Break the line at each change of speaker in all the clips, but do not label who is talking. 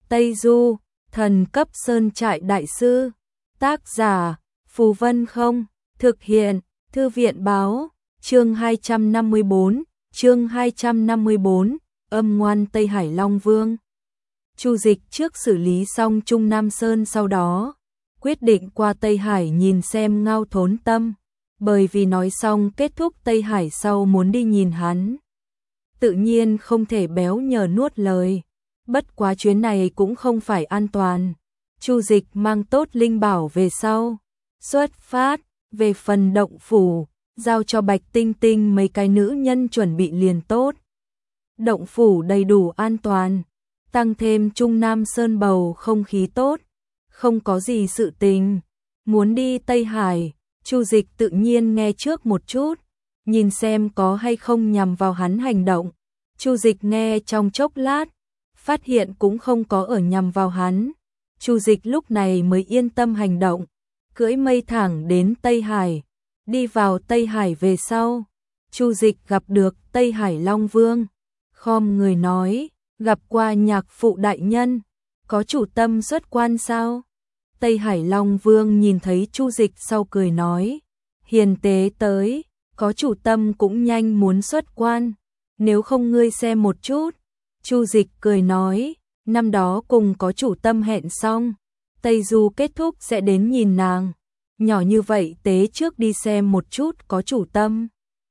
Tây Du, thần cấp sơn trại đại sư. Tác giả, Phù Vân Không, thực hiện, Thư viện báo, chương 254, âm ngoan Tây Hải Long Vương. Chu Dịch trước xử lý xong Trung Nam Sơn sau đó, quyết định qua Tây Hải nhìn xem Ngao Thốn Tâm, bởi vì nói xong kết thúc Tây Hải sau muốn đi nhìn hắn. Tự nhiên không thể béo nhờ nuốt lời, bất quá chuyến này cũng không phải an toàn. Chu Dịch mang tốt linh bảo về sau, xuất phát, về phần động phủ, giao cho Bạch Tinh Tinh mấy cái nữ nhân chuẩn bị liền tốt. Động phủ đầy đủ an toàn, tăng thêm Trung Nam Sơn bầu không khí tốt, không có gì sự tình. Muốn đi Tây Hải, Chu Dịch tự nhiên nghe trước một chút, nhìn xem có hay không nhằm vào hắn hành động. Chu Dịch nghe trong chốc lát, phát hiện cũng không có ở nhằm vào hắn. Chu Dịch lúc này mới yên tâm hành động, cưỡi mây thẳng đến Tây Hải. Đi vào Tây Hải về sau, Chu Dịch gặp được Tây Hải Long Vương, khom người nói, gặp qua nhạc phụ đại nhân, có chủ tâm xuất quan sao? Tây Hải Long Vương nhìn thấy Chu Dịch sau cười nói, hiền tế tới, có chủ tâm cũng nhanh muốn xuất quan, nếu không ngươi xem một chút. Chu Dịch cười nói, năm đó cùng có chủ tâm hẹn xong, Tây Du kết thúc sẽ đến nhìn nàng, nhỏ như vậy tế trước đi xem một chút có chủ tâm.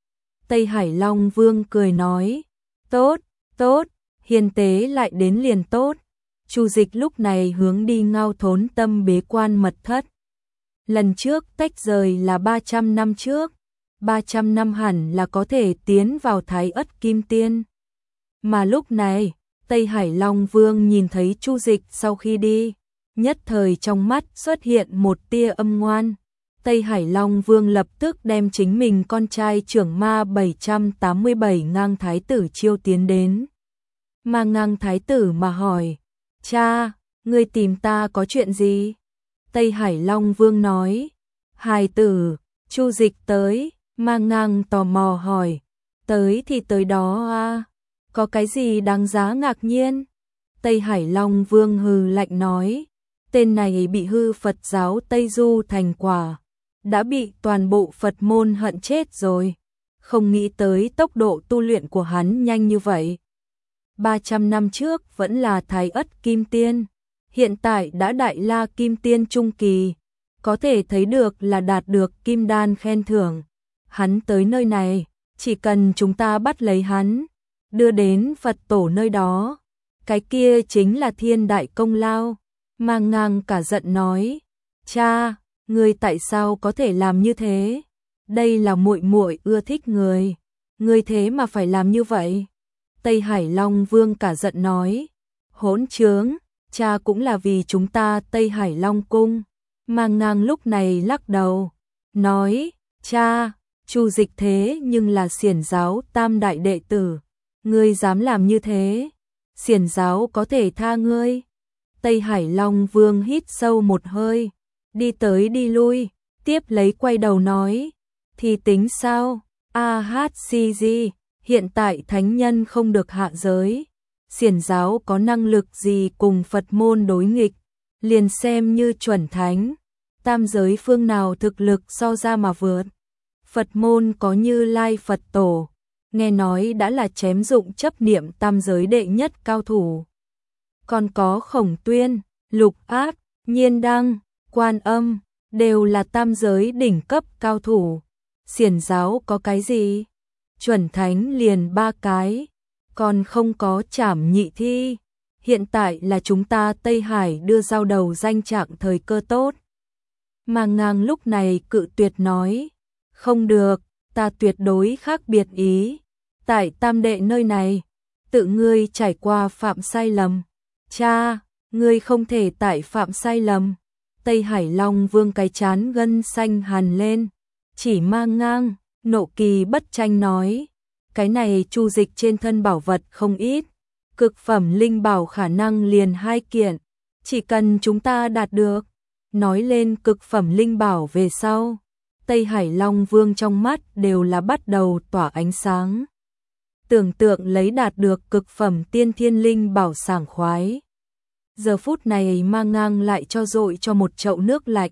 Tây Hải Long Vương cười nói, tốt, tốt, hiền tế lại đến liền tốt. Chu Dịch lúc này hướng đi Ngao Thốn Tâm bế quan mật thất. Lần trước tách rời là 300 năm trước, 300 năm hẳn là có thể tiến vào Thái Ất Kim Tiên. Mà lúc này, Tây Hải Long Vương nhìn thấy Chu Dịch sau khi đi, nhất thời trong mắt xuất hiện một tia âm ngoan. Tây Hải Long Vương lập tức đem chính mình con trai trưởng ma 787 Ngang Thái Tử chiêu tiến đến. Mà Ngang Thái Tử mà hỏi, cha, ngươi tìm ta có chuyện gì? Tây Hải Long Vương nói, hài tử, Chu Dịch tới. Mà Ngang tò mò hỏi, tới thì tới đó à, có cái gì đáng giá ngạc nhiên? Tây Hải Long Vương hừ lạnh nói, tên này bị hư Phật giáo Tây Du thành quả, đã bị toàn bộ Phật môn hận chết rồi, không nghĩ tới tốc độ tu luyện của hắn nhanh như vậy. 300 năm trước vẫn là Thái Ất Kim Tiên, hiện tại đã Đại La Kim Tiên Trung Kỳ, có thể thấy được là đạt được Kim Đan khen thưởng. Hắn tới nơi này, chỉ cần chúng ta bắt lấy hắn, đưa đến Phật tổ nơi đó, cái kia chính là thiên đại công lao. Mà Ngang cả giận nói, cha, ngươi tại sao có thể làm như thế? Đây là muội muội ưa thích người, ngươi thế mà phải làm như vậy? Tây Hải Long Vương cả giận nói, hỗn trướng, cha cũng là vì chúng ta Tây Hải Long Cung. Mà Ngang lúc này lắc đầu, nói, cha, Chu Dịch thế nhưng là Xiển giáo tam đại đệ tử, ngươi dám làm như thế, Xiển giáo có thể tha ngươi? Tây Hải Long Vương hít sâu một hơi, đi tới đi lui, tiếp lấy quay đầu nói, thì tính sao? AHCG, hiện tại thánh nhân không được hạ giới, Xiển giáo có năng lực gì cùng Phật môn đối nghịch, liền xem như chuẩn thánh, tam giới phương nào thực lực so ra mà vượt. Phật môn có Như Lai Phật tổ, nghe nói đã là chém dụng chấp niệm tam giới đệ nhất cao thủ. Còn có Khổng Tuyên, Lục Áp, Nhiên Đăng, Quan Âm, đều là tam giới đỉnh cấp cao thủ. Xiển giáo có cái gì? Chuẩn thánh liền 3 cái, còn không có Trảm Nhị Thi. Hiện tại là chúng ta Tây Hải đưa giao đầu danh trạng thời cơ tốt. Mà Ngang lúc này cự tuyệt nói, không được, ta tuyệt đối khác biệt ý. Tại tam đệ nơi này, tự ngươi trải qua phạm sai lầm. Cha, ngươi không thể tại phạm sai lầm. Tây Hải Long Vương cái chán gân xanh hằn lên, chỉ Ma Ngang, nộ kỳ bất tranh nói, cái này Chu Dịch trên thân bảo vật không ít, cực phẩm linh bảo khả năng liền 2 kiện, chỉ cần chúng ta đạt được. Nói lên cực phẩm linh bảo về sau, Tây Hải Long Vương trong mắt đều là bắt đầu tỏa ánh sáng. Tưởng tượng lấy đạt được cực phẩm tiên thiên linh bảo sảng khoái. Giờ phút này Mang Ngang lại cho dội cho một chậu nước lạnh.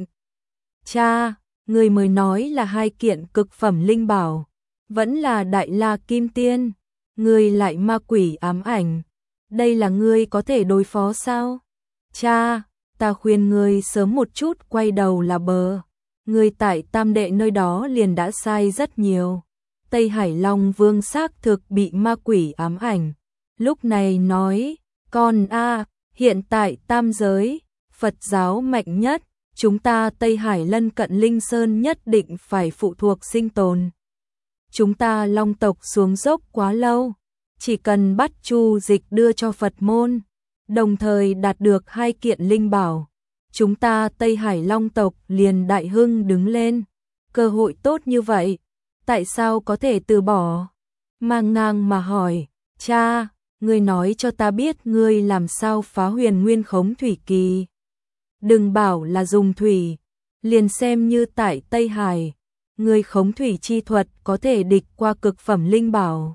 Cha, người mới nói là 2 kiện cực phẩm linh bảo, vẫn là Đại La Kim Tiên, người lại ma quỷ ám ảnh, đây là ngươi có thể đối phó sao? Cha, ta khuyên ngươi sớm một chút quay đầu là bờ. Ngươi tại Tam Đệ nơi đó liền đã sai rất nhiều. Tây Hải Long Vương xác thực bị ma quỷ ám ảnh. Lúc này nói, con hiện tại tam giới, Phật giáo mạnh nhất, chúng ta Tây Hải lân cận Linh Sơn nhất định phải phụ thuộc sinh tồn. Chúng ta Long tộc xuống dốc quá lâu, chỉ cần bắt Chu Dịch đưa cho Phật môn, đồng thời đạt được 2 kiện linh bảo, chúng ta Tây Hải Long tộc liền đại hưng đứng lên. Cơ hội tốt như vậy, tại sao có thể từ bỏ? Mang Ngang mà hỏi, cha, ngươi nói cho ta biết ngươi làm sao phá Huyền Nguyên Khống Thủy Kỳ. Đừng bảo là dùng thủy, liền xem như tại Tây Hải, ngươi khống thủy chi thuật có thể địch qua cực phẩm linh bảo.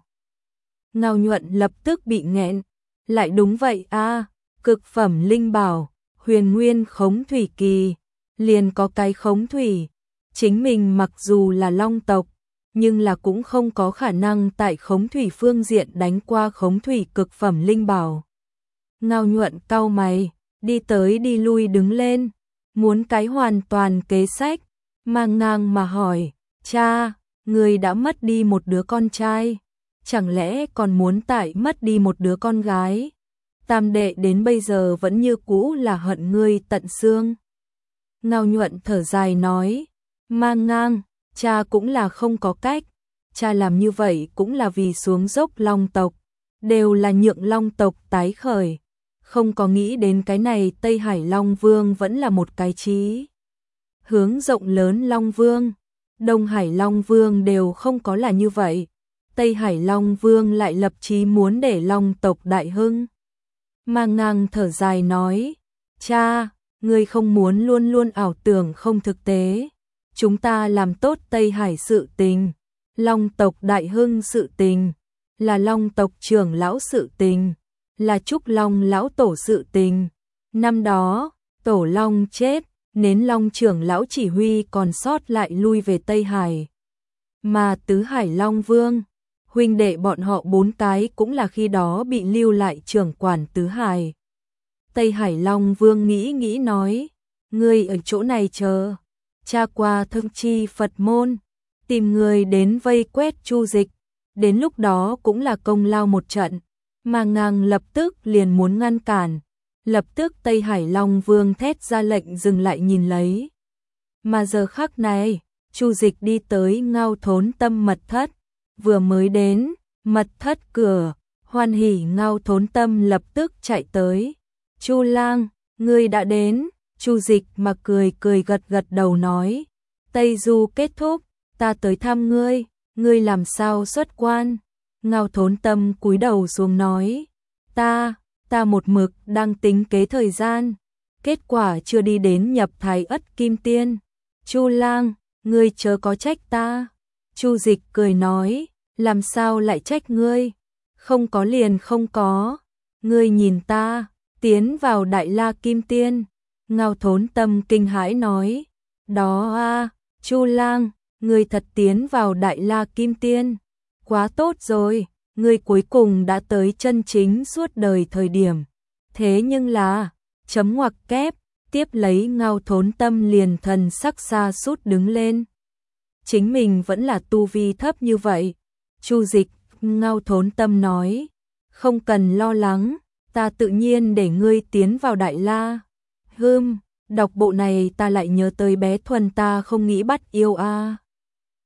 Ngao Nhuận lập tức bị nghẹn, lại đúng vậy cực phẩm linh bảo, Huyền Nguyên Khống Thủy Kỳ, liền có cái khống thủy, chính mình mặc dù là Long tộc, nhưng là cũng không có khả năng tại khống thủy phương diện đánh qua khống thủy cực phẩm linh bảo. Ngao Nhuận cau mày, đi tới đi lui đứng lên, muốn cái hoàn toàn kế sách. Mang Ngang mà hỏi, cha, người đã mất đi một đứa con trai, chẳng lẽ còn muốn tại mất đi một đứa con gái? Tam Đệ đến bây giờ vẫn như cũ là hận ngươi tận xương. Ngao Nhuận thở dài nói, Mang Ngang, cha cũng là không có cách, cha làm như vậy cũng là vì xuống dốc Long tộc, đều là nhượng Long tộc tái khởi, không có nghĩ đến cái này Tây Hải Long Vương vẫn là một cái chí hướng rộng lớn Long Vương, Đông Hải Long Vương đều không có là như vậy, Tây Hải Long Vương lại lập chí muốn để Long tộc đại hưng. Mang Ngang thở dài nói, cha, ngươi không muốn luôn luôn ảo tưởng không thực tế, chúng ta làm tốt Tây Hải sự tình, Long tộc đại hưng sự tình, là Long tộc trưởng lão sự tình, là Trúc Long lão tổ sự tình. Năm đó, tổ Long chết, Nến Long trưởng lão chỉ huy còn sót lại lui về Tây Hải. Mà Tứ Hải Long Vương, huynh đệ bọn họ 4 cái cũng là khi đó bị lưu lại trưởng quản Tứ Hải. Tây Hải Long Vương nghĩ nói, ngươi ở chỗ này chờ, cha qua thông chi Phật môn, tìm người đến vây quét Chu Dịch, đến lúc đó cũng là công lao một trận. Mang Ngang lập tức liền muốn ngăn cản, lập tức Tây Hải Long Vương thét ra lệnh dừng lại nhìn lấy. Mà giờ khắc này, Chu Dịch đi tới Ngao Thốn Tâm mật thất, vừa mới đến, mật thất cửa, hoan hỉ Ngao Thốn Tâm lập tức chạy tới. Chu lang, ngươi đã đến. Chu Dịch mà cười gật đầu nói, Tây Du kết thúc, ta tới thăm ngươi làm sao xuất quan? Ngao Thốn Tâm cúi đầu xuống nói, ta một mực đang tính kế thời gian, kết quả chưa đi đến nhập Thái Ất Kim Tiên. Chu lang, ngươi chớ có trách ta. Chu Dịch cười nói, làm sao lại trách ngươi? Không có liền không có, ngươi nhìn ta, tiến vào Đại La Kim Tiên. Ngao Thốn Tâm kinh hãi nói, đó Chu lang, ngươi thật tiến vào Đại La Kim Tiên. Quá tốt rồi, ngươi cuối cùng đã tới chân chính suốt đời thời điểm. Thế nhưng là, chấm ngoặc kép, tiếp lấy Ngao Thốn Tâm liền thần sắc xa sút đứng lên. Chính mình vẫn là tu vi thấp như vậy. Chu Dịch, Ngao Thốn Tâm nói, không cần lo lắng, ta tự nhiên để ngươi tiến vào Đại La. Đọc bộ này ta lại nhớ tới bé Thuần ta không nghĩ bắt yêu